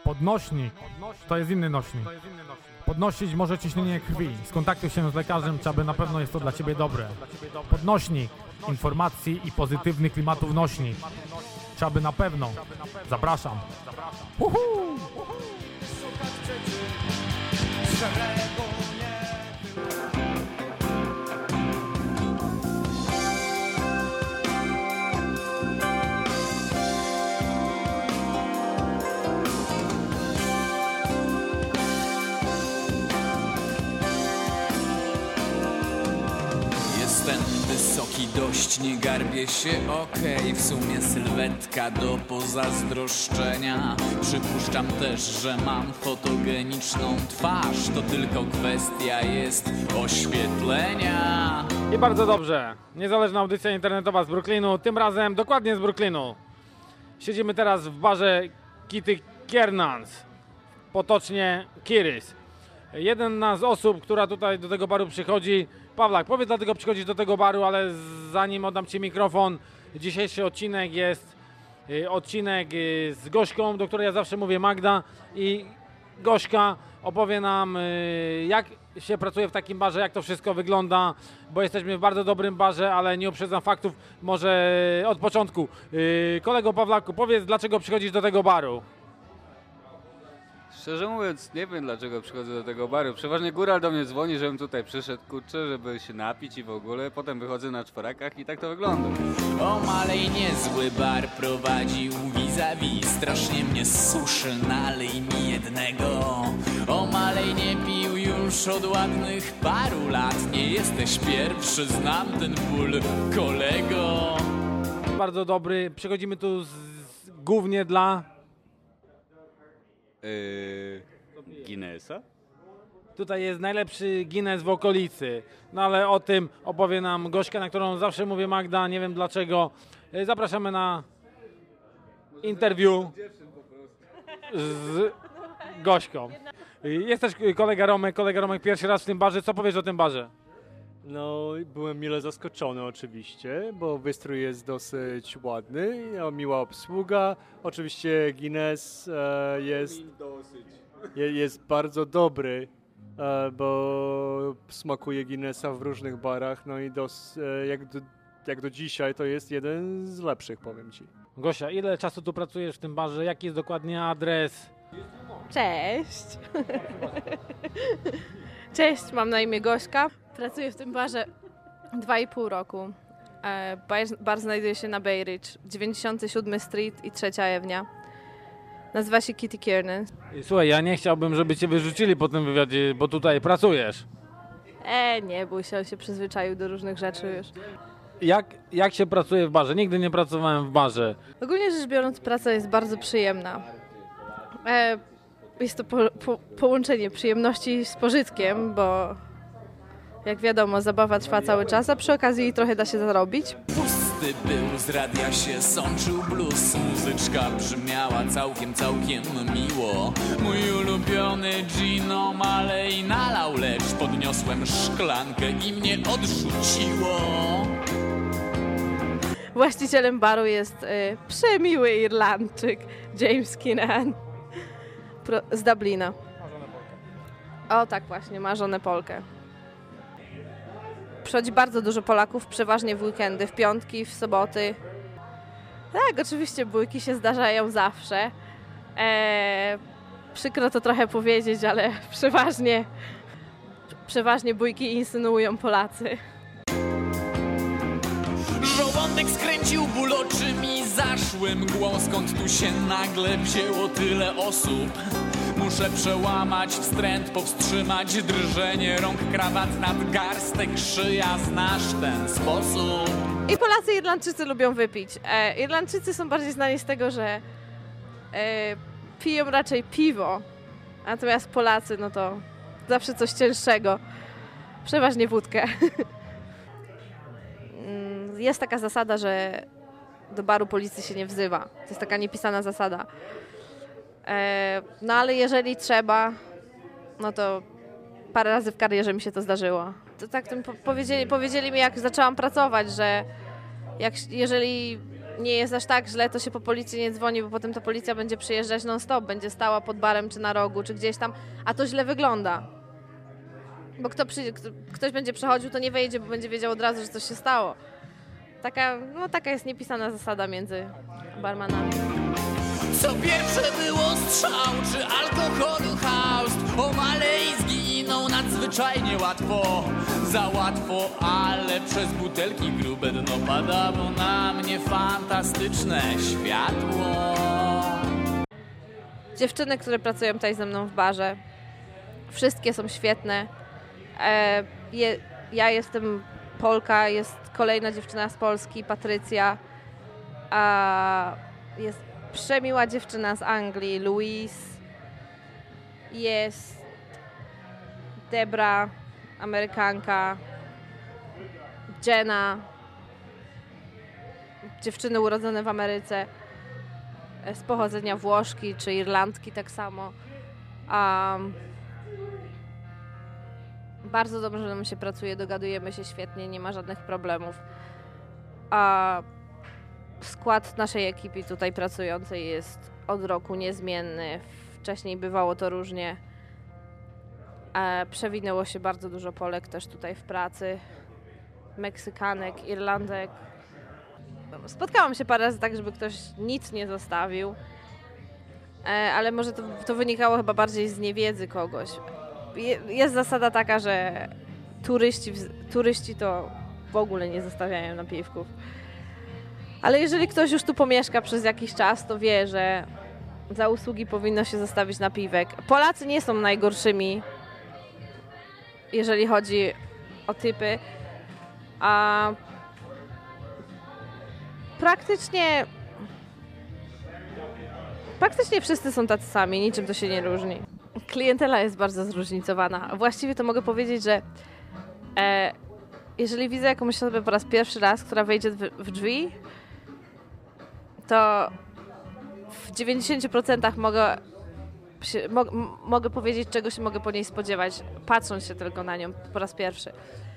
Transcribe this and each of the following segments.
Podnośnik to jest inny nośnik. Podnosić może ciśnienie krwi. Skontaktuj się z lekarzem, czy aby na pewno jest to dla Ciebie dobre. Podnośnik informacji i pozytywnych klimatów nośnik. Czy aby na pewno. Zapraszam. Uhu! Jestem wysoki dość, nie garbię się, okej. W sumie sylwetka do pozazdroszczenia. Przypuszczam też, że mam fotogeniczną twarz. To tylko kwestia jest oświetlenia. I bardzo dobrze. Niezależna audycja internetowa z Brooklynu, tym razem dokładnie z Brooklynu. Siedzimy teraz w barze Kitty Kiernans, potocznie Kiris. Jedna z osób, która tutaj do tego baru przychodzi, Pawlak, powiedz, dlaczego przychodzisz do tego baru, ale zanim oddam Ci mikrofon, dzisiejszy odcinek jest odcinek z Gośką, do której ja zawsze mówię Magda, i Gośka opowie nam, jak się pracuje w takim barze, jak to wszystko wygląda, bo jesteśmy w bardzo dobrym barze, ale nie uprzedzam faktów, może od początku. Kolego Pawlaku, powiedz, dlaczego przychodzisz do tego baru? Szczerze mówiąc, nie wiem, dlaczego przychodzę do tego baru. Przeważnie góral do mnie dzwoni, żebym tutaj przyszedł, kurczę, żeby się napić i w ogóle. Potem wychodzę na czworakach i tak to wygląda. O malej niezły bar prowadził vis-a-vis. Strasznie mnie suszy, nalej mi jednego. O malej nie pił już od ładnych paru lat. Nie jesteś pierwszy, znam ten ból, kolego. Bardzo dobry, przychodzimy tu głównie dla... Guinnessa? Tutaj jest najlepszy Guinness w okolicy, no ale o tym opowie nam Gośka, na którą zawsze mówię Magda, nie wiem dlaczego. Zapraszamy na interview z Gośką. Jest też kolega Romek pierwszy raz w tym barze. Co powiesz o tym barze? No, byłem mile zaskoczony oczywiście, bo wystrój jest dosyć ładny, miła obsługa. Oczywiście Guinness jest bardzo dobry, bo smakuje Guinnessa w różnych barach, no i jak do dzisiaj to jest jeden z lepszych, powiem Ci. Gosia, ile czasu tu pracujesz w tym barze? Jaki jest dokładnie adres? Cześć! Cześć, mam na imię Gośka. Pracuję w tym barze 2,5 roku. Bar znajduje się na Bay Ridge, 97 Street i 3 Ewnia. Nazywa się Kitty Kiernans. Słuchaj, ja nie chciałbym, żeby Cię wyrzucili po tym wywiadzie, bo tutaj pracujesz. Nie bój się, on się przyzwyczaił do różnych rzeczy już. Jak się pracuje w barze? Nigdy nie pracowałem w barze. Ogólnie rzecz biorąc, praca jest bardzo przyjemna. Jest to połączenie przyjemności z pożytkiem, bo jak wiadomo, zabawa trwa cały czas, a przy okazji trochę da się zarobić. Pusty był, z radia się sączył blues. Muzyczka brzmiała całkiem miło. Mój ulubiony Gino Malej nalał, lecz podniosłem szklankę i mnie odrzuciło. Właścicielem baru jest przemiły Irlandczyk James Keenan z Dublina. O tak właśnie, ma żonę Polkę. Przychodzi bardzo dużo Polaków, przeważnie w weekendy, w piątki, w soboty. Tak, oczywiście bójki się zdarzają zawsze. Przykro to trochę powiedzieć, ale przeważnie bójki insynuują Polacy. Żołądek skręcił ból oczy mi zaszły mgłą. Skąd tu się nagle wzięło tyle osób? Muszę przełamać wstręt, powstrzymać drżenie rąk, krawat, nadgarstek, szyja. Znasz ten sposób? I Polacy i Irlandczycy lubią wypić. Irlandczycy są bardziej znani z tego, że piją raczej piwo, natomiast Polacy, no to zawsze coś cięższego. Przeważnie wódkę. Jest taka zasada, że do baru policji się nie wzywa. To jest taka niepisana zasada. No ale jeżeli trzeba, no to parę razy w karierze mi się to zdarzyło. To tak powiedzieli mi, jak zaczęłam pracować, że jeżeli nie jest aż tak źle, to się po policję nie dzwoni, bo potem ta policja będzie przyjeżdżać non-stop, będzie stała pod barem czy na rogu, czy gdzieś tam, a to źle wygląda. Bo ktoś będzie przechodził, to nie wejdzie, bo będzie wiedział od razu, że coś się stało. Taka jest niepisana zasada między barmanami. Co pierwsze było strzał, czy alkoholu haust? O Malej zginął nadzwyczajnie łatwo, za łatwo, ale przez butelki grube dno padało na mnie fantastyczne światło. Dziewczyny, które pracują tutaj ze mną w barze, wszystkie są świetne. Ja jestem Polka, jest kolejna dziewczyna z Polski, Patrycja, a jest przemiła dziewczyna z Anglii, Louise, jest Debra, Amerykanka, Jenna, dziewczyny urodzone w Ameryce, z pochodzenia Włoszki czy Irlandki tak samo. Bardzo dobrze nam się pracuje, dogadujemy się świetnie, nie ma żadnych problemów. A skład naszej ekipy tutaj pracującej jest od roku niezmienny. Wcześniej bywało to różnie. Przewinęło się bardzo dużo Polek też tutaj w pracy. Meksykanek, Irlandek. Spotkałam się parę razy tak, żeby ktoś nic nie zostawił. Ale może to wynikało chyba bardziej z niewiedzy kogoś. Jest zasada taka, że turyści to w ogóle nie zostawiają napiwków. Ale jeżeli ktoś już tu pomieszka przez jakiś czas, to wie, że za usługi powinno się zostawić napiwek. Polacy nie są najgorszymi, jeżeli chodzi o typy, a praktycznie wszyscy są tacy sami, niczym to się nie różni. Klientela jest bardzo zróżnicowana. Właściwie to mogę powiedzieć, że jeżeli widzę jakąś osobę po raz pierwszy raz, która wejdzie w drzwi, to w 90% mogę powiedzieć, czego się mogę po niej spodziewać, patrząc się tylko na nią po raz pierwszy.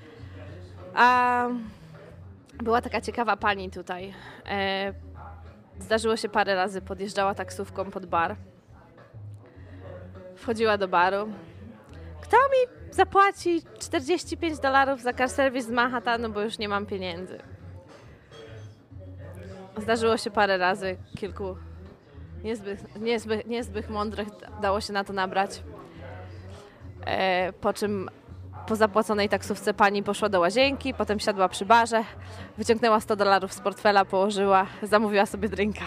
Była taka ciekawa pani tutaj. Zdarzyło się parę razy, podjeżdżała taksówką pod bar. Wchodziła do baru. Kto mi zapłaci $45 za car service z Manhattanu, bo już nie mam pieniędzy. Zdarzyło się parę razy, kilku niezbyt mądrych dało się na to nabrać. Po czym po zapłaconej taksówce pani poszła do łazienki, potem siadła przy barze, wyciągnęła $100 z portfela, położyła, zamówiła sobie drinka.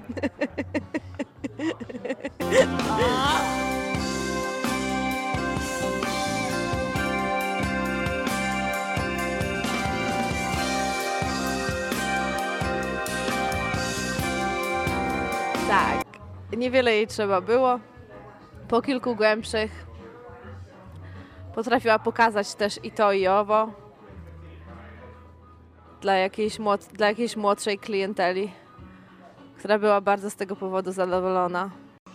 Tak, niewiele jej trzeba było. Po kilku głębszych potrafiła pokazać też i to, i owo dla jakiejś młodszej klienteli, która była bardzo z tego powodu zadowolona.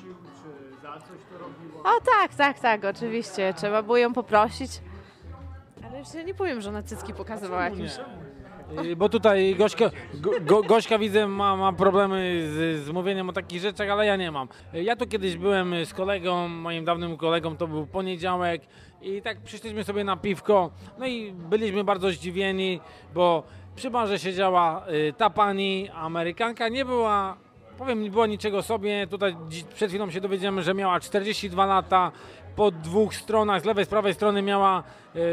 O tak, oczywiście. Trzeba było ją poprosić. Ale już ja nie powiem, że ona cycki pokazywała jakimś. Bo tutaj Gośka widzę ma problemy z mówieniem o takich rzeczach, ale ja nie mam. Ja tu kiedyś byłem z kolegą, moim dawnym kolegą, to był poniedziałek i tak przyszliśmy sobie na piwko, no i byliśmy bardzo zdziwieni, bo przy barze siedziała ta pani, Amerykanka, nie była niczego sobie, tutaj przed chwilą się dowiedziałem, że miała 42 lata, po dwóch stronach, z lewej, z prawej strony miała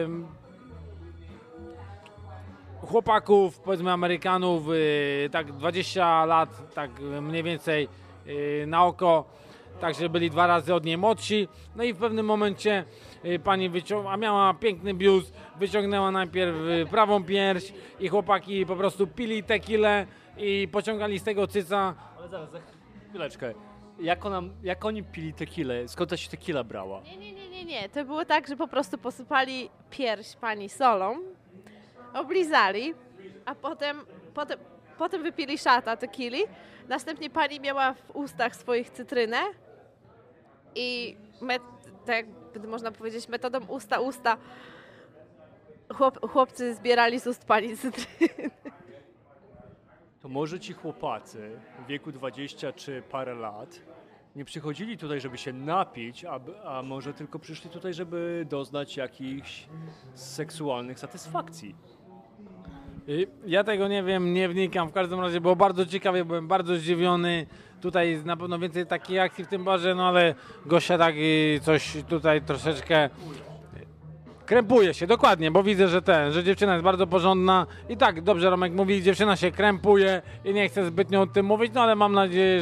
chłopaków, powiedzmy Amerykanów, tak 20 lat, tak mniej więcej na oko, także byli 2 razy od niej młodsi. No i w pewnym momencie pani miała piękny biust, wyciągnęła najpierw prawą pierś i chłopaki po prostu pili tequilę i pociągali z tego cyca. Ale zaraz, za chwileczkę. Jak oni pili tequilę? Skąd ta się tequila brała? Nie. To było tak, że po prostu posypali pierś pani solą, oblizali, a potem wypili szata tequili. Następnie pani miała w ustach swoich cytrynę i tak jakby można powiedzieć metodą usta chłopcy zbierali z ust pani cytryny. to może ci chłopacy w wieku 20 czy parę lat nie przychodzili tutaj, żeby się napić, a może tylko przyszli tutaj, żeby doznać jakichś seksualnych satysfakcji. Ja tego nie wiem, nie wnikam. W każdym razie było bardzo ciekawie, byłem bardzo zdziwiony. Tutaj jest na pewno więcej takiej akcji w tym barze, no ale gościa tak coś tutaj troszeczkę krępuje się, dokładnie, bo widzę, że dziewczyna jest bardzo porządna i tak, dobrze Romek mówi, dziewczyna się krępuje i nie chce zbytnio o tym mówić, no ale mam nadzieję,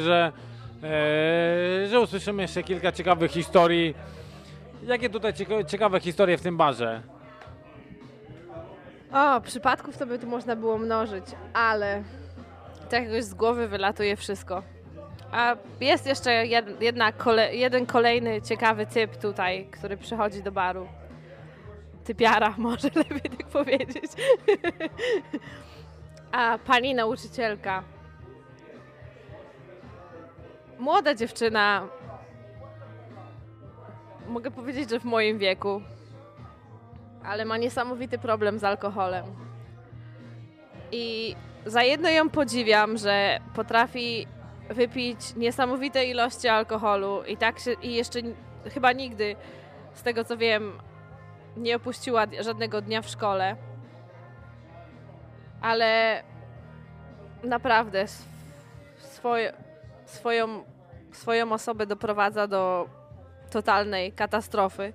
że usłyszymy jeszcze kilka ciekawych historii. Jakie tutaj ciekawe historie w tym barze? O, przypadków to by tu można było mnożyć, ale tak jakoś z głowy wylatuje wszystko. A jest jeszcze jeden kolejny ciekawy typ tutaj, który przychodzi do baru. Typiara, może lepiej tak powiedzieć. A pani nauczycielka. Młoda dziewczyna, mogę powiedzieć, że w moim wieku, ale ma niesamowity problem z alkoholem. I za jedno ją podziwiam, że potrafi wypić niesamowite ilości alkoholu i jeszcze chyba nigdy, z tego co wiem, nie opuściła żadnego dnia w szkole. Ale naprawdę swoją osobę doprowadza do totalnej katastrofy.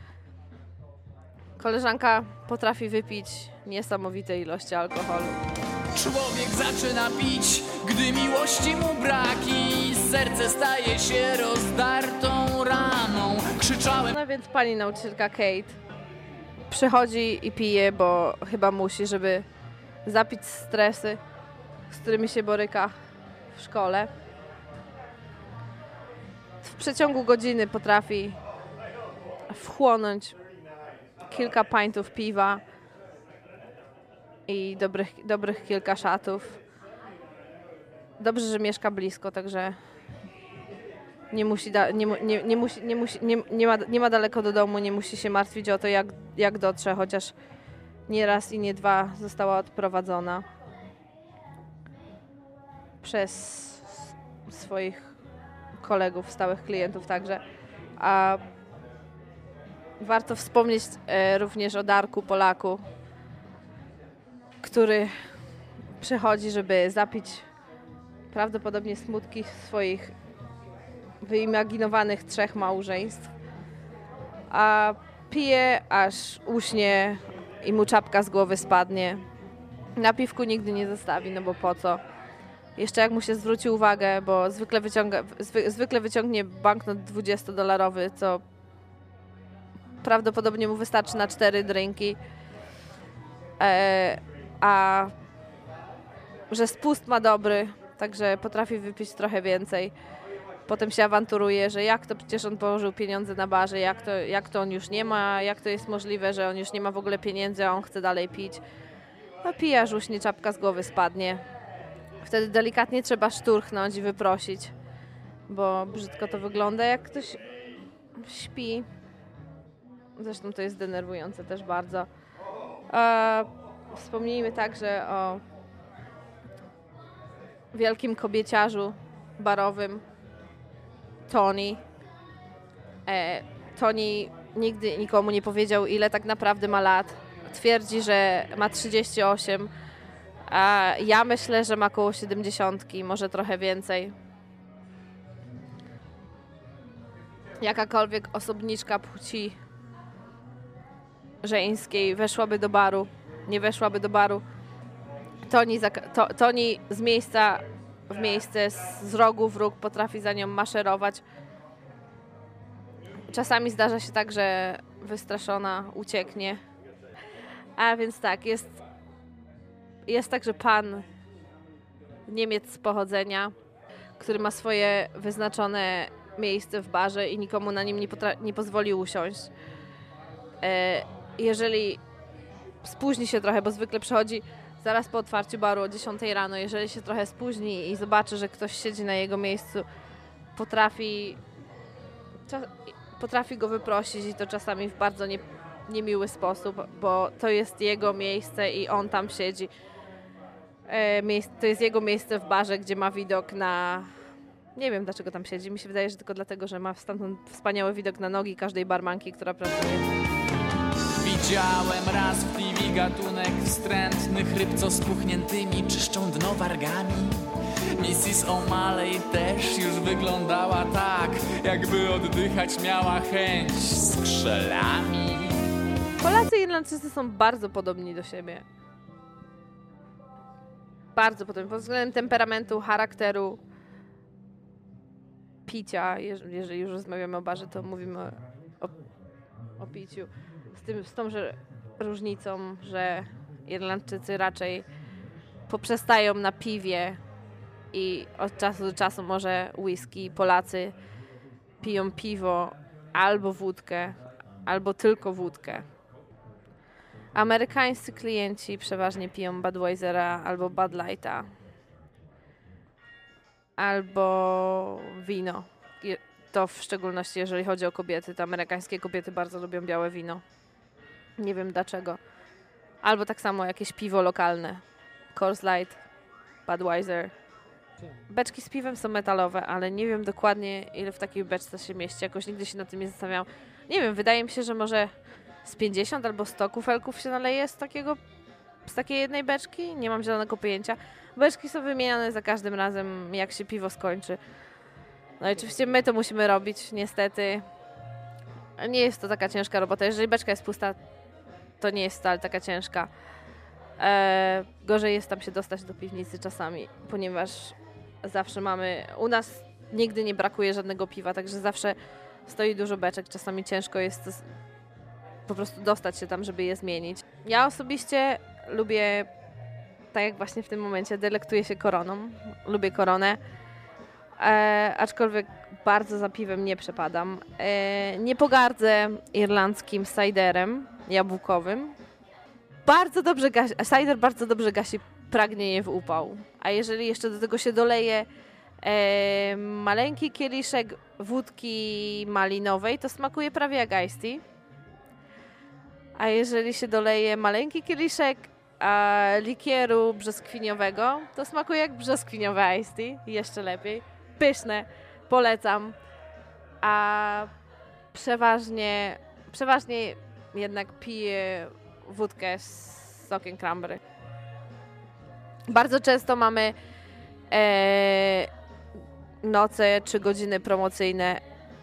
Koleżanka potrafi wypić niesamowite ilości alkoholu. Człowiek zaczyna pić, gdy miłości mu braki. Serce staje się rozdartą raną. Krzyczałem. No więc pani nauczycielka Kate przychodzi i pije, bo chyba musi, żeby zapić stresy, z którymi się boryka w szkole. W przeciągu godziny potrafi wchłonąć kilka pintów piwa i dobrych kilka szatów. Dobrze, że mieszka blisko, także nie ma daleko do domu, nie musi się martwić o to, jak dotrze, chociaż nie raz i nie dwa została odprowadzona przez swoich kolegów, stałych klientów także. A warto wspomnieć również o Darku, Polaku, który przychodzi, żeby zapić prawdopodobnie smutki swoich wyimaginowanych 3 małżeństw, a pije, aż uśnie i mu czapka z głowy spadnie. Na piwku nigdy nie zostawi, no bo po co? Jeszcze jak mu się zwróci uwagę, bo zwykle wyciągnie banknot $20, co prawdopodobnie mu wystarczy na 4 drinki, a że spust ma dobry, także potrafi wypić trochę więcej. Potem się awanturuje, że jak to przecież on położył pieniądze na barze, jak to on już nie ma, jak to jest możliwe, że on już nie ma w ogóle pieniędzy, a on chce dalej pić. No pije, aż uśnie, czapka z głowy spadnie. Wtedy delikatnie trzeba szturchnąć i wyprosić, bo brzydko to wygląda, jak ktoś śpi. Zresztą to jest denerwujące też bardzo. Wspomnijmy także o wielkim kobieciarzu barowym Tony. Tony nigdy nikomu nie powiedział, ile tak naprawdę ma lat. Twierdzi, że ma 38, a ja myślę, że ma koło 70, może trochę więcej. Jakakolwiek osobniczka płci żeńskiej weszłaby do baru, nie weszłaby do baru, Tony z miejsca w miejsce, z rogu w róg potrafi za nią maszerować. Czasami zdarza się tak, że wystraszona ucieknie. A więc tak, jest także pan Niemiec z pochodzenia, który ma swoje wyznaczone miejsce w barze i nikomu na nim nie pozwoli usiąść. Jeżeli spóźni się trochę, bo zwykle przychodzi zaraz po otwarciu baru o 10 rano, jeżeli się trochę spóźni i zobaczy, że ktoś siedzi na jego miejscu, potrafi go wyprosić i to czasami w bardzo niemiły sposób, bo to jest jego miejsce i on tam siedzi. To jest jego miejsce w barze, gdzie ma widok na... Nie wiem, dlaczego tam siedzi. Mi się wydaje, że tylko dlatego, że ma stamtąd wspaniały widok na nogi każdej barmanki, która pracuje. Widziałem raz w TV gatunek wstrętnych ryb, co spuchniętymi czyszczą dno wargami. Mrs. O'Malley też już wyglądała tak, jakby oddychać miała chęć skrzelami. Polacy i Irlandczycy są bardzo podobni do siebie. Bardzo podobni. Pod względem temperamentu, charakteru, picia. Jeżeli już rozmawiamy o barze, to mówimy o piciu. Z tą że różnicą, że Irlandczycy raczej poprzestają na piwie i od czasu do czasu może whisky. Polacy piją piwo albo wódkę, albo tylko wódkę. Amerykańscy klienci przeważnie piją Budweisera albo Bud Lighta. Albo wino. To w szczególności jeżeli chodzi o kobiety. To amerykańskie kobiety bardzo lubią białe wino. Nie wiem dlaczego. Albo tak samo jakieś piwo lokalne. Coors Light, Budweiser. Beczki z piwem są metalowe, ale nie wiem dokładnie, ile w takiej beczce się mieści. Jakoś nigdy się nad tym nie zastanawiałam. Nie wiem, wydaje mi się, że może z 50 albo 100 kufelków się naleje z takiej jednej beczki. Nie mam zielonego pojęcia. Beczki są wymieniane za każdym razem, jak się piwo skończy. No i oczywiście my to musimy robić, niestety. Nie jest to taka ciężka robota. Jeżeli beczka jest pusta, to nie jest wcale taka ciężka. Gorzej jest tam się dostać do piwnicy czasami, ponieważ zawsze u nas nigdy nie brakuje żadnego piwa, także zawsze stoi dużo beczek. Czasami ciężko jest po prostu dostać się tam, żeby je zmienić. Ja osobiście lubię, tak jak właśnie w tym momencie, delektuję się koroną. Lubię koronę, aczkolwiek bardzo za piwem nie przepadam. Nie pogardzę irlandzkim ciderem jabłkowym. Cider bardzo dobrze gasi pragnienie w upał. A jeżeli jeszcze do tego się doleje maleńki kieliszek wódki malinowej, to smakuje prawie jak iced tea. A jeżeli się doleje maleńki kieliszek likieru brzoskwiniowego, to smakuje jak brzoskwiniowe iced tea. Jeszcze lepiej. Pyszne. Polecam. A przeważnie jednak piję wódkę z sokiem cranberry. Bardzo często mamy noce czy godziny promocyjne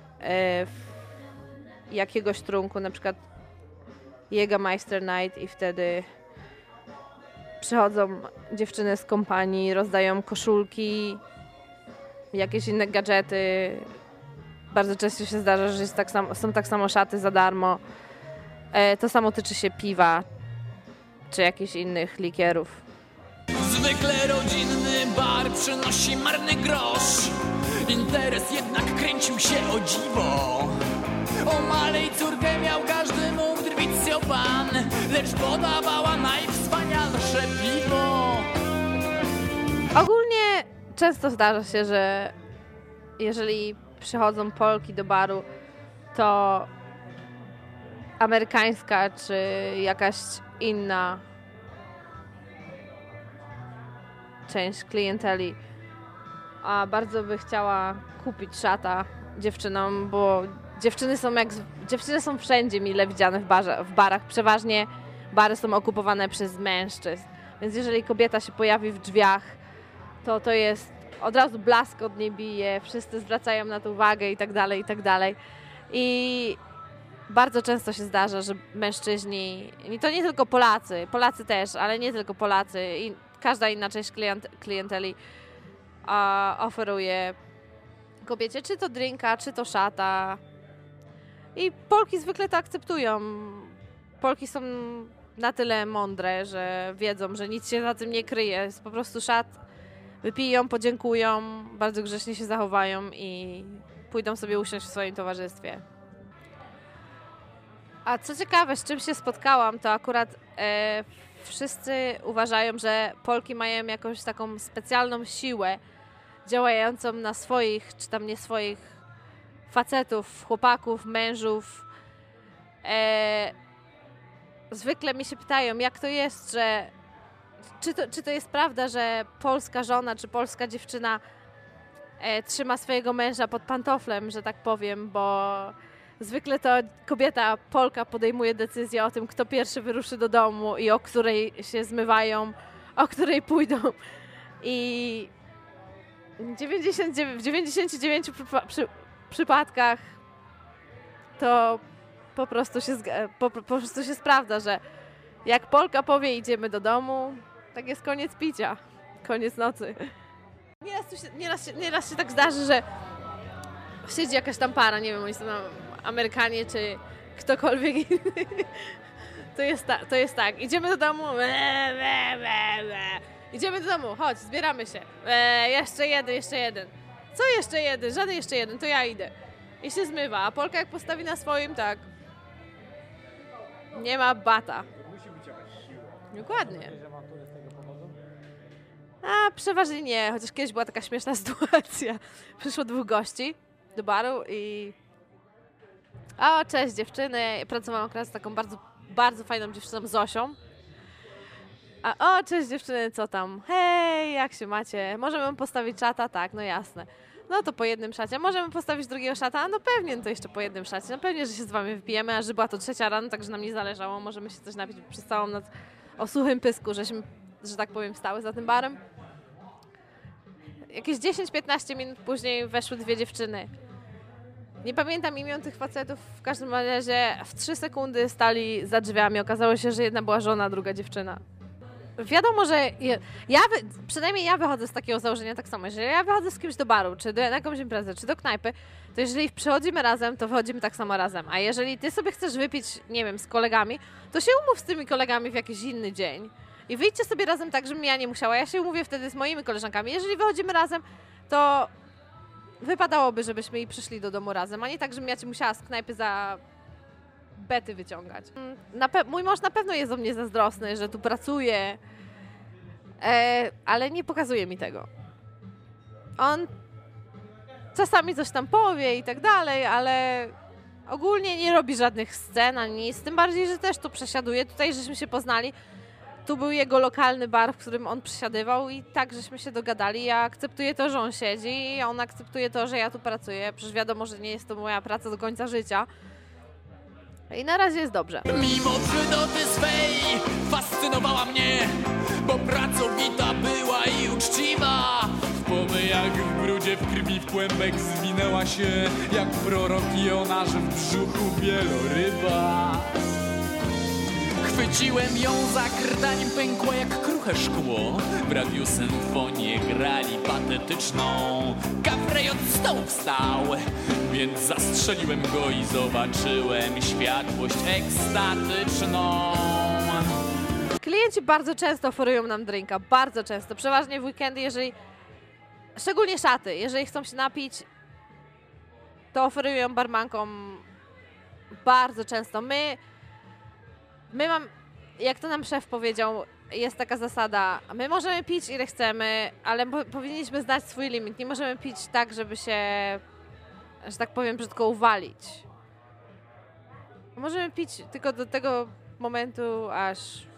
jakiegoś trunku, na przykład Jägermeister Night, i wtedy przychodzą dziewczyny z kompanii, rozdają koszulki, jakieś inne gadżety. Bardzo często się zdarza, że są tak samo szaty za darmo. To samo tyczy się piwa czy jakichś innych likierów. Zwykle rodzinny bar przynosi marny grosz. Interes jednak kręcił się o dziwo. O'Malley córkę miał każdy mógł drwić się pan, lecz podawała najwspanialsze piwo. Ogólnie często zdarza się, że jeżeli przychodzą Polki do baru, to amerykańska czy jakaś inna część klienteli bardzo by chciała kupić szata dziewczynom, bo dziewczyny są wszędzie mile widziane w barach. Przeważnie bary są okupowane przez mężczyzn, więc jeżeli kobieta się pojawi w drzwiach, to jest od razu blask od niej bije, wszyscy zwracają na to uwagę i tak dalej, i tak dalej. I bardzo często się zdarza, że mężczyźni, i to nie tylko Polacy też, ale nie tylko Polacy, i każda inna część klienteli oferuje kobiecie czy to drinka, czy to szata. I Polki zwykle to akceptują. Polki są na tyle mądre, że wiedzą, że nic się za tym nie kryje. Jest po prostu szat, wypiją, podziękują, bardzo grzecznie się zachowają i pójdą sobie usiąść w swoim towarzystwie. A co ciekawe, z czym się spotkałam, to akurat wszyscy uważają, że Polki mają jakąś taką specjalną siłę działającą na swoich, czy tam nie swoich facetów, chłopaków, mężów. Zwykle mi się pytają, jak to jest, że czy to jest prawda, że polska żona czy polska dziewczyna trzyma swojego męża pod pantoflem, że tak powiem, bo zwykle to kobieta Polka podejmuje decyzję o tym, kto pierwszy wyruszy do domu i o której się zmywają, o której pójdą. I w 99 przypadkach to po prostu się sprawdza, że jak Polka powie idziemy do domu, tak jest koniec picia, koniec nocy. Nieraz się tak zdarzy, że siedzi jakaś tam para, nie wiem, oni są Amerykanie czy ktokolwiek inny. To jest tak, idziemy do domu, idziemy do domu, chodź, zbieramy się. Jeszcze jeden. Co jeszcze jeden? Żaden jeszcze jeden, to ja idę. I się zmywa, a Polka jak postawi na swoim, tak, nie ma bata. Musi być jakaś siła. Dokładnie. A przeważnie nie, chociaż kiedyś była taka śmieszna sytuacja. Przyszło 2 gości do baru i... O, cześć dziewczyny. Pracowałam akurat z taką bardzo, bardzo fajną dziewczyną Zosią. O, cześć dziewczyny, co tam? Hej, jak się macie? Możemy postawić szata? Tak, no jasne. No to po jednym szacie. Możemy postawić drugiego szata? No pewnie, no to jeszcze po jednym szacie. No pewnie, że się z wami wypijemy, a że była to 3 rano, także nam nie zależało. Możemy się coś napić przez całą noc o suchym pysku, żeśmy, że tak powiem, stały za tym barem. Jakieś 10-15 minut później weszły 2 dziewczyny. Nie pamiętam imion tych facetów, w każdym razie w 3 sekundy stali za drzwiami. Okazało się, że jedna była żona, druga dziewczyna. Wiadomo, że przynajmniej ja wychodzę z takiego założenia tak samo. Jeżeli ja wychodzę z kimś do baru, czy na jakąś imprezę, czy do knajpy, to jeżeli przychodzimy razem, to wychodzimy tak samo razem. A jeżeli ty sobie chcesz wypić, nie wiem, z kolegami, to się umów z tymi kolegami w jakiś inny dzień. I wyjdźcie sobie razem tak, żebym ja nie musiała. Ja się umówię wtedy z moimi koleżankami. Jeżeli wychodzimy razem, to wypadałoby, żebyśmy i przyszli do domu razem, a nie tak, żebym ja cię musiała z knajpy za bety wyciągać. Mój mąż na pewno jest o mnie zazdrosny, że tu pracuje, ale nie pokazuje mi tego. On czasami coś tam powie i tak dalej, ale ogólnie nie robi żadnych scen ani nic. Tym bardziej, że też tu przesiaduje. Tutaj żeśmy się poznali. Tu był jego lokalny bar, w którym on przysiadywał i tak żeśmy się dogadali. Ja akceptuję to, że on siedzi i on akceptuje to, że ja tu pracuję. Przecież wiadomo, że nie jest to moja praca do końca życia. I na razie jest dobrze. Mimo brzydoty swej fascynowała mnie, bo pracowita była i uczciwa. W pomyjach, w brudzie, w krwi, w kłębek zwinęła się jak prorok Jonasz w brzuchu wieloryba. Chwyciłem ją za krtanim, pękła jak kruche szkło. W radiu symfonię grali patetyczną. Gafrej od stołu wstał, więc zastrzeliłem go i zobaczyłem światłość ekstatyczną. Klienci bardzo często oferują nam drinka, bardzo często. Przeważnie w weekendy, szczególnie szaty, jeżeli chcą się napić, to oferują barmankom bardzo często. Jak to nam szef powiedział, jest taka zasada, my możemy pić ile chcemy, ale powinniśmy znać swój limit. Nie możemy pić tak, żeby się, że tak powiem, brzydko uwalić. Możemy pić tylko do tego momentu, aż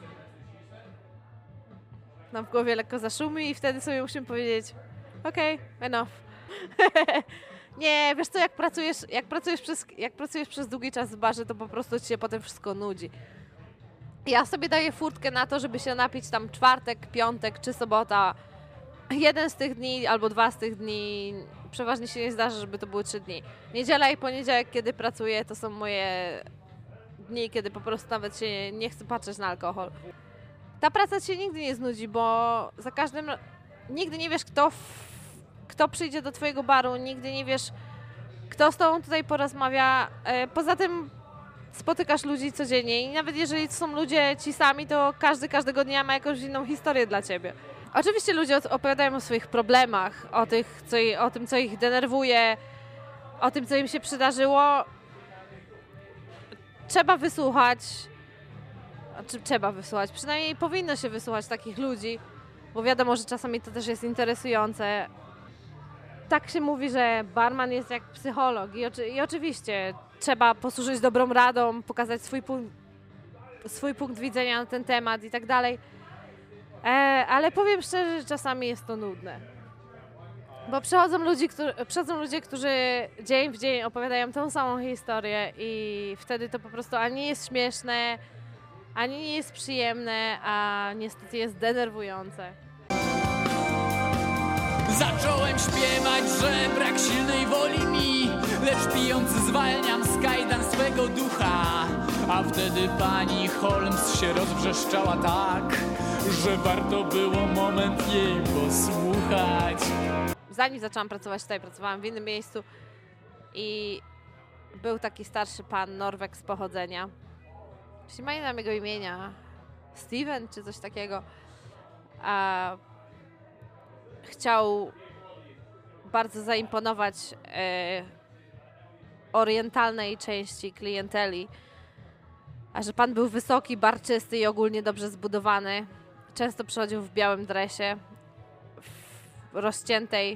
nam w głowie lekko zaszumi i wtedy sobie musimy powiedzieć okej, enough. Nie, wiesz co, jak pracujesz przez długi czas w barze, to po prostu ci się potem wszystko nudzi. Ja sobie daję furtkę na to, żeby się napić tam czwartek, piątek czy sobota. Jeden z tych dni albo 2 z tych dni. Przeważnie się nie zdarza, żeby to były 3 dni. Niedziela i poniedziałek, kiedy pracuję, to są moje dni, kiedy po prostu nawet się nie chcę patrzeć na alkohol. Ta praca ci się nigdy nie znudzi, bo za każdym... Nigdy nie wiesz, kto przyjdzie do twojego baru, nigdy nie wiesz, kto z tobą tutaj porozmawia. Poza tym spotykasz ludzi codziennie i nawet jeżeli to są ludzie ci sami, to każdy każdego dnia ma jakąś inną historię dla ciebie. Oczywiście ludzie opowiadają o swoich problemach, o tym, co ich denerwuje, o tym, co im się przydarzyło. Trzeba wysłuchać, przynajmniej powinno się wysłuchać takich ludzi, bo wiadomo, że czasami to też jest interesujące. Tak się mówi, że barman jest jak psycholog i oczywiście trzeba posłużyć dobrą radą, pokazać swój punkt widzenia na ten temat i tak dalej. Ale powiem szczerze, że czasami jest to nudne. Bo przychodzą ludzie, którzy dzień w dzień opowiadają tą samą historię i wtedy to po prostu ani nie jest śmieszne, ani nie jest przyjemne, a niestety jest denerwujące. Zacząłem śpiewać, że brak silnej woli mi, lecz pijąc zwalniam z kajdan swego ducha. A wtedy pani Holmes się rozwrzeszczała tak, że warto było moment jej posłuchać. Zanim zaczęłam pracować tutaj, pracowałam w innym miejscu i był taki starszy pan, Norweg z pochodzenia. Nie pamiętam jego imienia, Steven czy coś takiego. Chciał bardzo zaimponować orientalnej części klienteli, a że pan był wysoki, barczysty i ogólnie dobrze zbudowany. Często przychodził w białym dresie, w rozciętej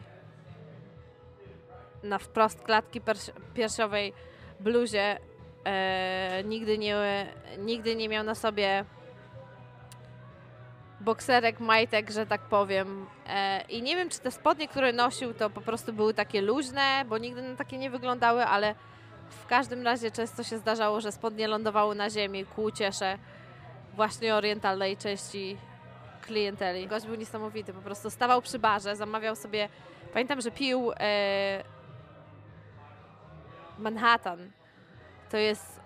na wprost klatki piersiowej bluzie. Nigdy nie miał na sobie bokserek, majtek, że tak powiem. I nie wiem, czy te spodnie, które nosił, to po prostu były takie luźne, bo nigdy na takie nie wyglądały, ale w każdym razie często się zdarzało, że spodnie lądowały na ziemi ku uciesze właśnie orientalnej części klienteli. Gość był niesamowity, po prostu stawał przy barze, zamawiał sobie, pamiętam, że pił Manhattan. To jest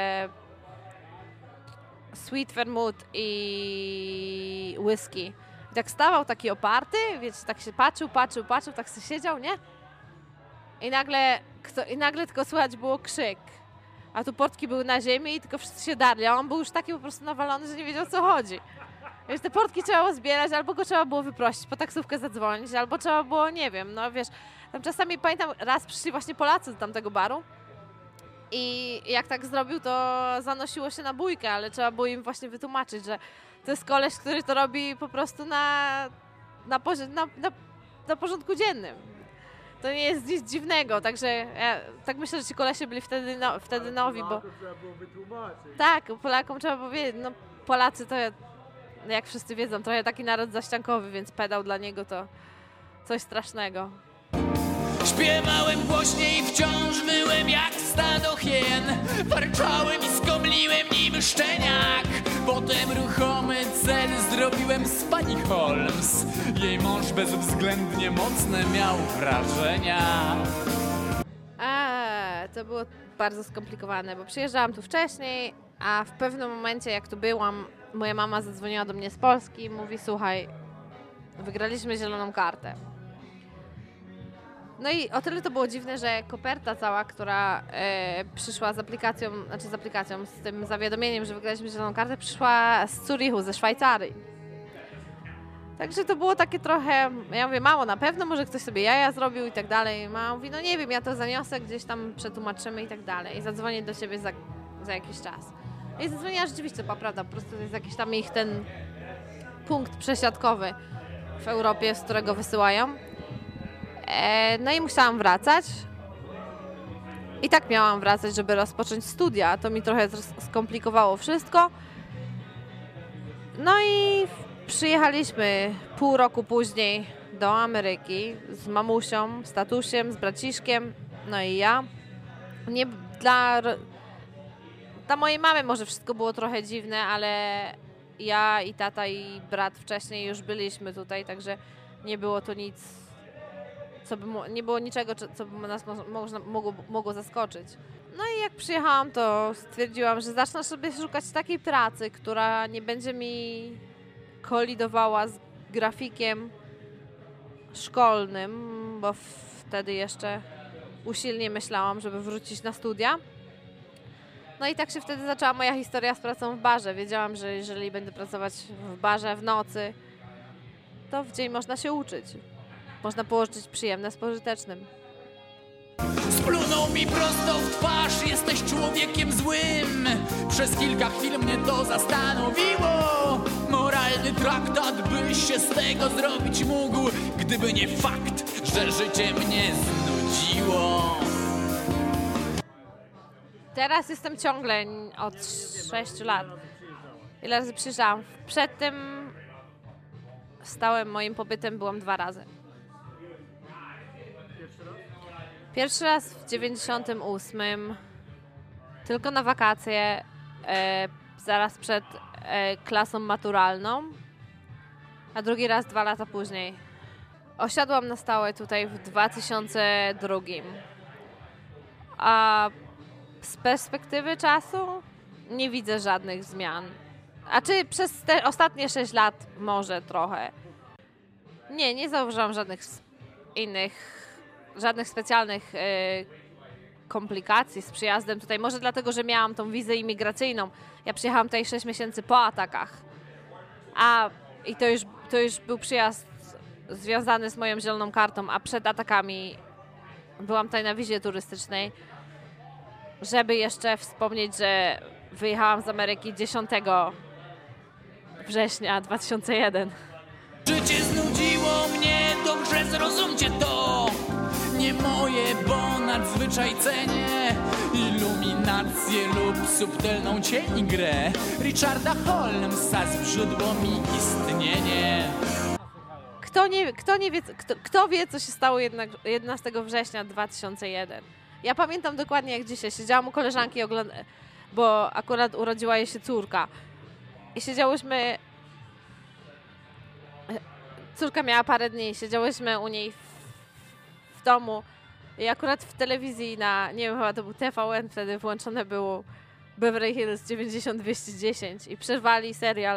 sweet vermouth i whisky. I tak stawał taki oparty, wiecie, tak się patrzył, tak sobie siedział, nie? I nagle tylko słychać było krzyk. A tu portki były na ziemi i tylko wszyscy się darli, a on był już taki po prostu nawalony, że nie wiedział, o co chodzi. Wiesz, te portki trzeba było zbierać, albo go trzeba było wyprosić, po taksówkę zadzwonić, albo trzeba było, nie wiem, no wiesz, tam czasami pamiętam, raz przyszli właśnie Polacy do tamtego baru i jak tak zrobił, to zanosiło się na bójkę, ale trzeba było im właśnie wytłumaczyć, że to jest koleś, który to robi po prostu na porządku dziennym. To nie jest nic dziwnego, także ja tak myślę, że ci kolesie byli wtedy nowi, bo... trzeba było wytłumaczyć. Tak, Polakom trzeba powiedzieć, no Polacy to, jak wszyscy wiedzą, trochę taki naród zaściankowy, więc pedał dla niego to coś strasznego. Śpiewałem głośniej, wciąż wyłem jak stado hien. Warczałem i skomliłem nim szczeniak. Potem ruchomy cel zrobiłem z pani Holmes. Jej mąż bezwzględnie mocne miał wrażenia. To było bardzo skomplikowane, bo przyjeżdżałam tu wcześniej, a w pewnym momencie, jak tu byłam, moja mama zadzwoniła do mnie z Polski i mówi: słuchaj, wygraliśmy zieloną kartę. No i o tyle to było dziwne, że koperta cała, która przyszła z aplikacją, z tym zawiadomieniem, że wygraliśmy zieloną kartę, przyszła z Zurichu, ze Szwajcarii. Także to było takie trochę, ja mówię, mamo, na pewno może ktoś sobie jaja zrobił i tak dalej. Mama mówi, no nie wiem, ja to zaniosę, gdzieś tam przetłumaczymy i tak dalej. I zadzwonię do ciebie za jakiś czas. I zadzwoniła rzeczywiście, to była prawda, po prostu to jest jakiś tam ich ten punkt przesiadkowy w Europie, z którego wysyłają. No i musiałam wracać. I tak miałam wracać, żeby rozpocząć studia. To mi trochę skomplikowało wszystko. No i przyjechaliśmy pół roku później do Ameryki z mamusią, z tatusiem, z braciszkiem, no i ja. Nie, dla mojej mamy może wszystko było trochę dziwne, ale ja i tata i brat wcześniej już byliśmy tutaj, także nie było to nic, nie było niczego, co by nas mogło zaskoczyć. No i jak przyjechałam, to stwierdziłam, że zacznę sobie szukać takiej pracy, która nie będzie mi kolidowała z grafikiem szkolnym, bo wtedy jeszcze usilnie myślałam, żeby wrócić na studia. No i tak się wtedy zaczęła moja historia z pracą w barze. Wiedziałam, że jeżeli będę pracować w barze w nocy, to w dzień można się uczyć. Można połączyć przyjemne z pożytecznym. Splunął mi prosto w twarz, jesteś człowiekiem złym. Przez kilka chwil mnie to zastanowiło. Moralny traktat byś się z tego zrobić mógł, gdyby nie fakt, że życie mnie znudziło. Teraz jestem ciągle od 6 lat. Ile razy przyjeżdżałam? Przed tym stałym moim pobytem byłam 2 razy. Pierwszy raz w 98, tylko na wakacje, zaraz przed klasą maturalną, a drugi raz 2 lata później. Osiadłam na stałe tutaj w 2002. A z perspektywy czasu nie widzę żadnych zmian. A czy przez te ostatnie 6 lat może trochę. Nie zauważyłam żadnych specjalnych komplikacji z przyjazdem tutaj. Może dlatego, że miałam tą wizę imigracyjną. Ja przyjechałam tutaj 6 miesięcy po atakach. I to już był przyjazd związany z moją zieloną kartą, a przed atakami byłam tutaj na wizie turystycznej, żeby jeszcze wspomnieć, że wyjechałam z Ameryki 10 września 2001. Życie znudziło mnie, dobrze zrozumcie to. Nie moje, bo nadzwyczaj cenię iluminację lub subtelną cień grę Richarda Holmesa zbrzydło mi istnienie. Kto wie, co się stało 11 września 2001? Ja pamiętam dokładnie jak dzisiaj. Siedziałam u koleżanki, bo akurat urodziła jej się córka. I siedziałyśmy... Córka miała parę dni. Siedziałyśmy u niej w domu. I akurat w telewizji nie wiem, chyba to był TVN, wtedy włączone było Beverly Hills 90210 i przerwali serial.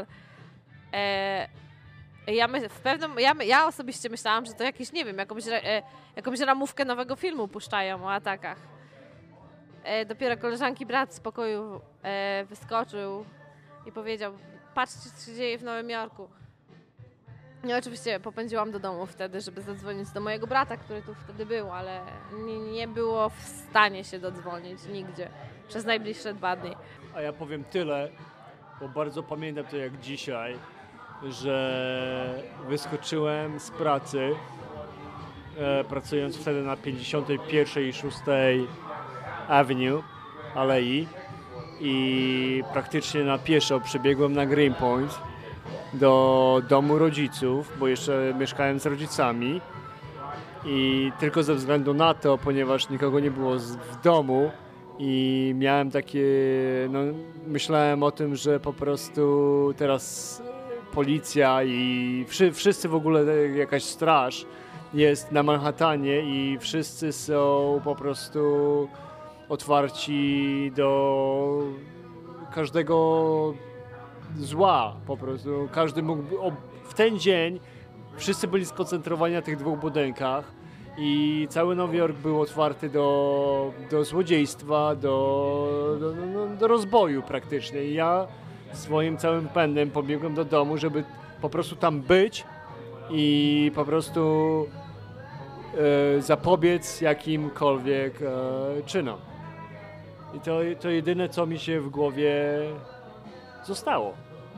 Ja osobiście myślałam, że to jakiś, nie wiem, jakąś ramówkę nowego filmu puszczają o atakach. Dopiero koleżanki brat z pokoju wyskoczył i powiedział: patrzcie, co się dzieje w Nowym Jorku. I oczywiście popędziłam do domu wtedy, żeby zadzwonić do mojego brata, który tu wtedy był, ale nie było w stanie się dodzwonić nigdzie przez najbliższe 2 dni. A ja powiem tyle, bo bardzo pamiętam to jak dzisiaj, że wyskoczyłem z pracy, pracując wtedy na 51 i 6 Avenue, alei, i praktycznie na pieszo przebiegłem na Greenpoint do domu rodziców, bo jeszcze mieszkałem z rodzicami, i tylko ze względu na to, ponieważ nikogo nie było w domu i miałem takie, myślałem o tym, że po prostu teraz policja i wszyscy w ogóle, jakaś straż jest na Manhattanie i wszyscy są po prostu otwarci do każdego zła, po prostu każdy mógł, w ten dzień wszyscy byli skoncentrowani na tych 2 budynkach i cały Nowy Jork był otwarty do złodziejstwa, do rozboju praktycznie. I ja swoim całym pędem pobiegłem do domu, żeby po prostu tam być i po prostu zapobiec jakimkolwiek czynom. I to jedyne, co mi się w głowie zostało.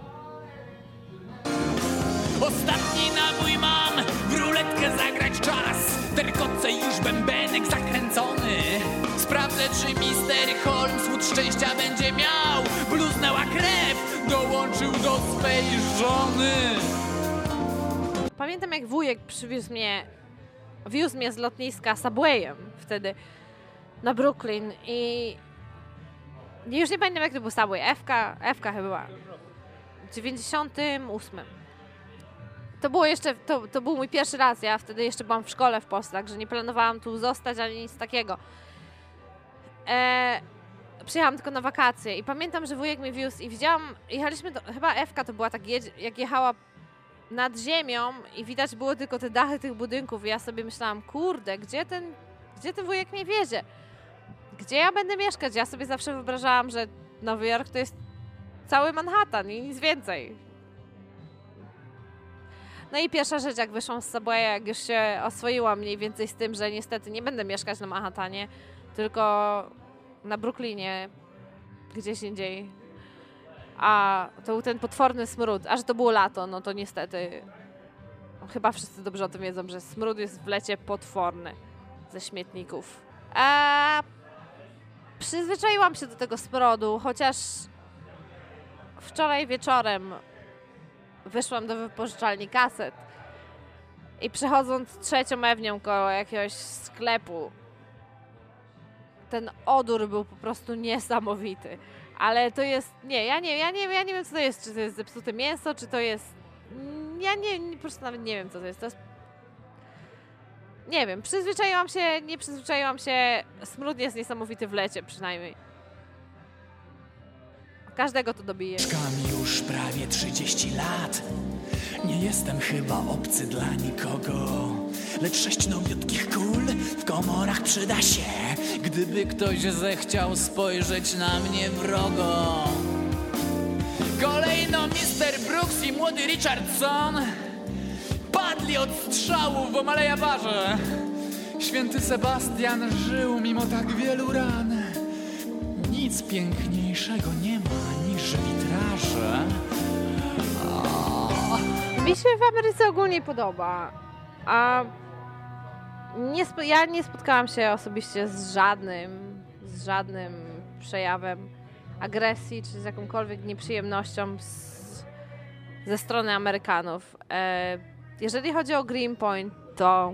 Ostatni nabój mam, w ruletkę zagrać czas. Terkoce już bębenek zakręcony. Sprawdzę, czy Mister Holmes łód szczęścia będzie miał. Bluznęła krew, dołączył do swej żony. Pamiętam, jak wujek wiózł mnie z lotniska Subwayem wtedy na Brooklyn i już nie pamiętam, jak to był Subway. FK chyba była. W 98. To było jeszcze, to był mój pierwszy raz. Ja wtedy jeszcze byłam w szkole w Polsce, także nie planowałam tu zostać ani nic takiego. Przyjechałam tylko na wakacje i pamiętam, że wujek mnie wiózł i jechaliśmy chyba FK to była tak, jak jechała nad ziemią i widać było tylko te dachy tych budynków i ja sobie myślałam, kurde, gdzie ten wujek mnie wiezie? Gdzie ja będę mieszkać? Ja sobie zawsze wyobrażałam, że Nowy Jork to jest cały Manhattan i nic więcej. No i pierwsza rzecz, jak wyszłam z Subwaya, jak już się oswoiłam mniej więcej z tym, że niestety nie będę mieszkać na Manhattanie, tylko na Brooklynie, gdzieś indziej. A to był ten potworny smród. A że to było lato, no to niestety chyba wszyscy dobrze o tym wiedzą, że smród jest w lecie potworny ze śmietników. Przyzwyczaiłam się do tego smrodu, chociaż wczoraj wieczorem wyszłam do wypożyczalni kaset i przechodząc trzecią Ewnią koło jakiegoś sklepu, ten odór był po prostu niesamowity. Ale to jest, ja nie wiem co to jest, czy to jest zepsute mięso, czy to jest, po prostu nawet nie wiem co to jest, nie wiem, przyzwyczaiłam się, nie przyzwyczaiłam się, smród jest niesamowity w lecie przynajmniej. Każdego to dobije. Mieszkam już prawie 30 lat. Nie jestem chyba obcy dla nikogo. Lecz 6 nowiutkich kul w komorach przyda się, gdyby ktoś zechciał spojrzeć na mnie wrogo. Kolejno Mr. Brooks i młody Richardson padli od strzału w Omaleja barze. Święty Sebastian żył mimo tak wielu ran. Nic piękniejszego nie ma niż witraże. Mi się w Ameryce ogólnie podoba, a ja nie spotkałam się osobiście z żadnym przejawem agresji, czy z jakąkolwiek nieprzyjemnością ze strony Amerykanów. Jeżeli chodzi o Greenpoint, to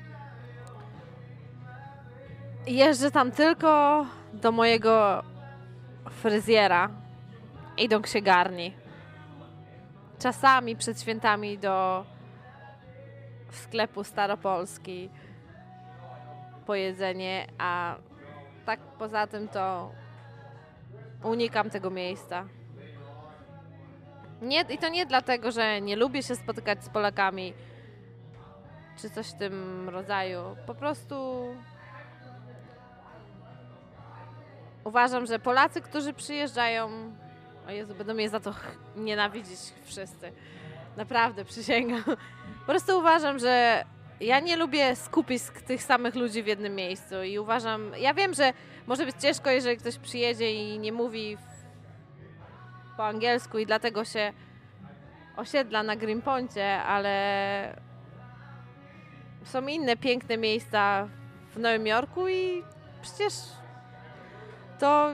jeżdżę tam tylko do mojego fryzjera i do księgarni. Czasami przed świętami do sklepu Staropolski po jedzenie, a tak poza tym to unikam tego miejsca. I to nie dlatego, że nie lubię się spotykać z Polakami czy coś w tym rodzaju. Po prostu uważam, że Polacy, którzy przyjeżdżają, o Jezu, będą mnie za to nienawidzić wszyscy. Naprawdę, przysięgam. Po prostu uważam, że ja nie lubię skupisk tych samych ludzi w jednym miejscu i uważam, ja wiem, że może być ciężko, jeżeli ktoś przyjedzie i nie mówi po angielsku i dlatego się osiedla na Greenpointie, ale są inne piękne miejsca w Nowym Jorku i przecież to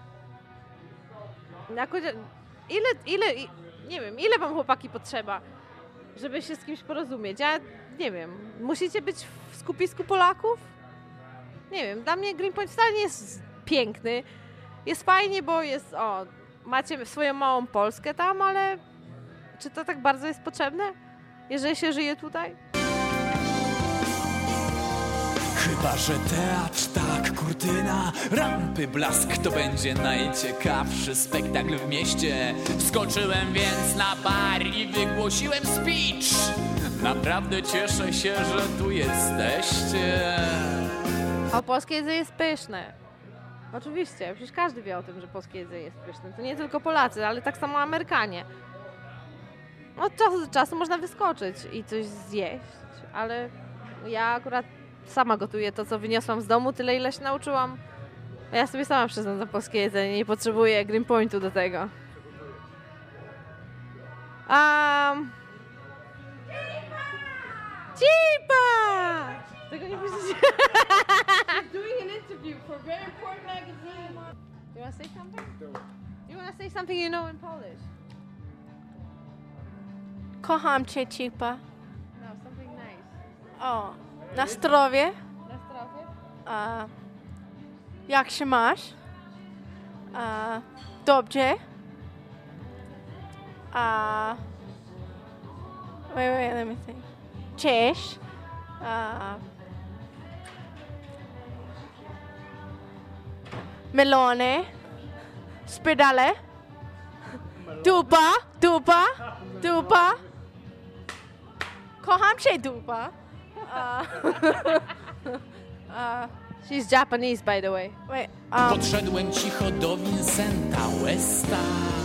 nie wiem, ile wam chłopaki potrzeba, żeby się z kimś porozumieć? Ja nie wiem, musicie być w skupisku Polaków? Nie wiem, dla mnie Greenpoint wcale nie jest piękny. Jest fajnie, bo macie swoją małą Polskę tam, ale czy to tak bardzo jest potrzebne, jeżeli się żyje tutaj? Chyba że teatr, tak, kurtyna, rampy, blask to będzie najciekawszy spektakl w mieście. Wskoczyłem więc na bar i wygłosiłem speech. Naprawdę cieszę się, że tu jesteście. O, polskie jedzenie jest pyszne. Oczywiście, przecież każdy wie o tym, że polskie jedzenie jest pyszne. To nie tylko Polacy, ale tak samo Amerykanie. Od czasu do czasu można wyskoczyć i coś zjeść, ale ja akurat sama gotuję to, co wyniosłam z domu, tyle ile się nauczyłam. Ja sobie sama przyznam za polskie jedzenie, nie potrzebuję Greenpointu do tego. Cipa! Tego nie piszecie. Doing an interview for a very important magazine. You want to say something? You want to say something you know in Polish? Kocham cię, Cipa. No, something nice. O, na zdrowie. Na zdrowie? Jak się masz? Dobrze. Wait, let me think. Cześć. Melony. Spydale. Dupa. Kocham cię, dupa. She's Japanese, by the way. Wait, Podszedłem cicho do Vincenta Westa.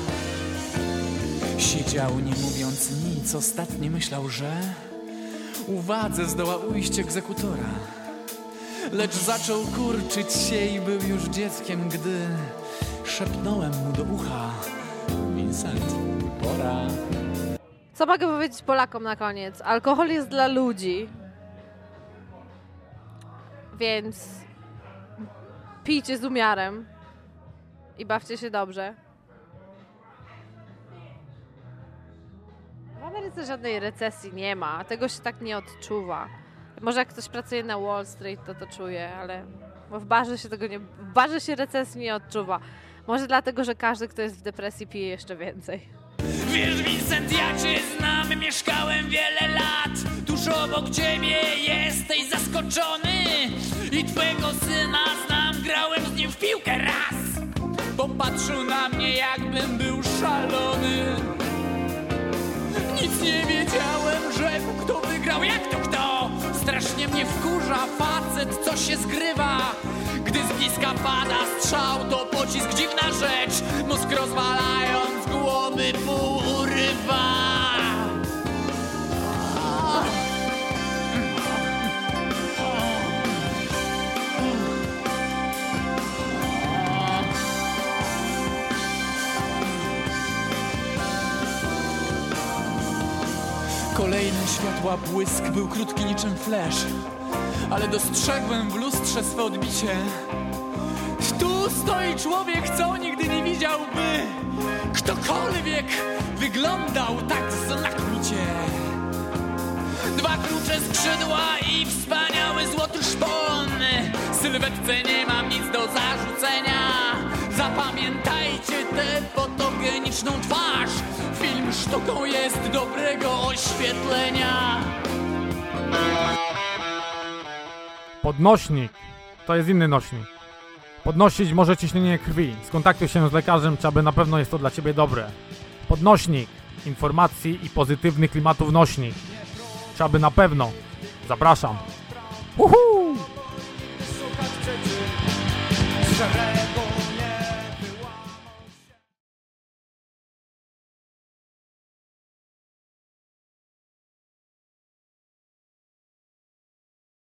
Siedział nie mówiąc nic, ostatnio myślał, że uwadze zdoła ujść egzekutora. Lecz zaczął kurczyć się i był już dzieckiem, gdy szepnąłem mu do ucha: Vincent, pora. Co mogę powiedzieć Polakom na koniec? Alkohol jest dla ludzi. Więc pijcie z umiarem i bawcie się dobrze. W Polsce żadnej recesji nie ma, tego się tak nie odczuwa. Może jak ktoś pracuje na Wall Street, to czuje, ale bo w barze się tego nie... W barze się recesji nie odczuwa. Może dlatego, że każdy, kto jest w depresji, pije jeszcze więcej. Wiesz, Vincent, ja cię znam, mieszkałem wiele lat. Tuż obok ciebie jesteś zaskoczony. I twego syna znam, grałem z nim w piłkę raz. Popatrzył na mnie, jakbym był szalony. Nic nie wiedziałem, rzekł, kto wygrał, jak to kto. Strasznie mnie wkurza facet, co się zgrywa. Gdy z bliska pada strzał, to pocisk, dziwna rzecz. Mózg rozwalając, głowy pół urywa. Kolejny światła błysk był krótki niczym flash, ale dostrzegłem w lustrze swe odbicie. Tu stoi człowiek, co nigdy nie widziałby ktokolwiek wyglądał tak znakomicie. Dwa krucze skrzydła i wspaniały złoty szpon. Sylwetce nie mam nic do zarzucenia. Zapamiętajcie tę fotogeniczną twarz. Film sztuką jest dobrego oświetlenia. Podnośnik to jest inny nośnik. Podnosić może ciśnienie krwi. Skontaktuj się z lekarzem, czy aby na pewno jest to dla ciebie dobre. Podnośnik informacji i pozytywnych klimatów nośnik. Czy aby na pewno. Zapraszam. Uhu! Szukać przecież